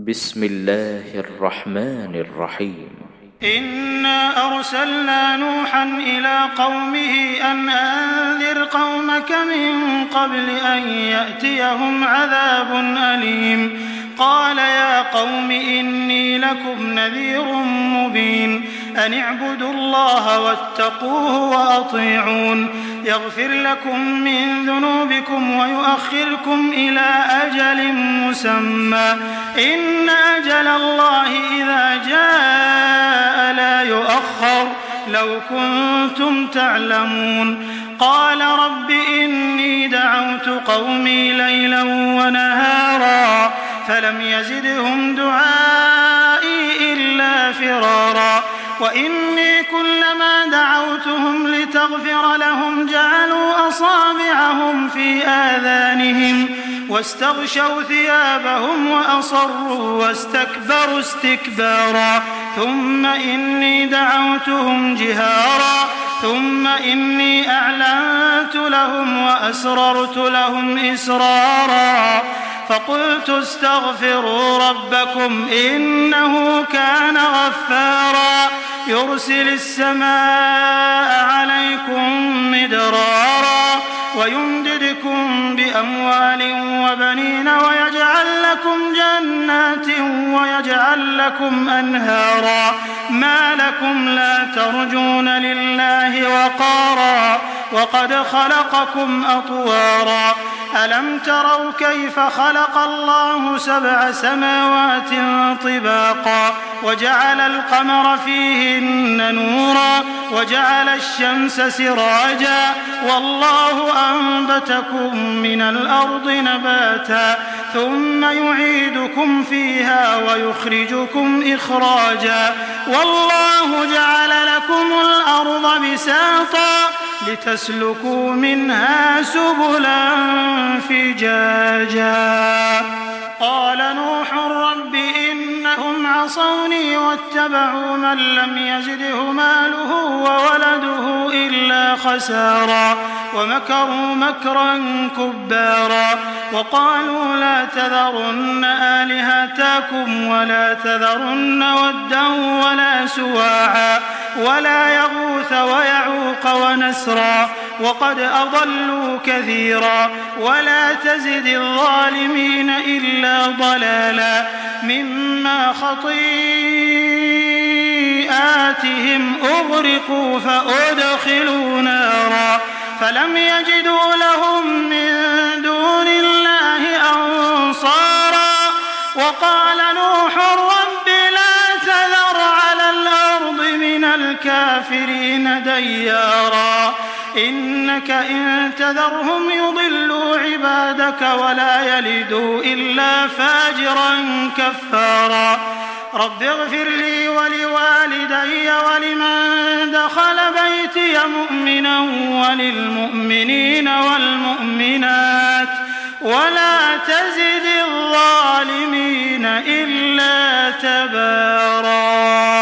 بسم الله الرحمن الرحيم. إنا أرسلنا نوحا إلى قومه أن أنذر قومك من قبل أن يأتيهم عذاب أليم. قال يا قوم إني لكم نذير مبين أن اعبدوا الله واتقوه وأطيعون يغفر لكم من ذنوبكم ويؤخركم إلى أجل مسمى إن أجل الله إذا جاء لا يؤخر لو كنتم تعلمون. قال رب إني دعوت قومي ليلا ونهارا فلم يزدهم دعائي إلا فرارا وإني كلما دعوتهم لتغفر لهم جعلوا أصابعهم في آذانهم واستغشوا ثيابهم وأصروا واستكبروا استكبارا ثم إني دعوتهم جهارا ثم إني أعلنت لهم وأسررت لهم إسرارا فقلت استغفروا ربكم إنه كان غفارا يرسل السماء عليكم مدرارا ويمددكم بأموال وبنين ويجعل لكم جنات ويجعل لكم أنهارا ما لكم لا ترجون لله وقارا وقد خلقكم أطوارا ألم تروا كيف خلق الله 7 سماوات طباقا وجعل القمر فيهن نورا وجعل الشمس سراجا والله أنبتكم من الأرض نباتا ثم يعيدكم فيها ويخرجكم إخراجا والله جعل لكم الأرض بساطا لتسلكوا منها سبلا فجاجا. قال نوح رب إنهم عصوني واتبعوا من لم يزده ماله وولده إلا خسارا ومكروا مكرا كبارا وقالوا لا تذرن آلهتكم ولا تذرن ودا ولا سواعا ولا يغوث ويعوق ونسرا وقد أضلوا كثيرا ولا تزد الظالمين إلا ضلالا مما خطيئاتهم أغرقوا فأدخلوا نارا فلم يجدوا لهم من دون الله أنصارا وقال نوح رب لا تذر على الأرض من الكافرين ديارا إنك إن تذرهم يضلوا عبادك ولا يلدوا إلا فاجرا كفارا. رب اغفر لي ولوالدي ولمن دخل بيتي مؤمنا وللمؤمنين والمؤمنات ولا تزد الظالمين إلا تبارا.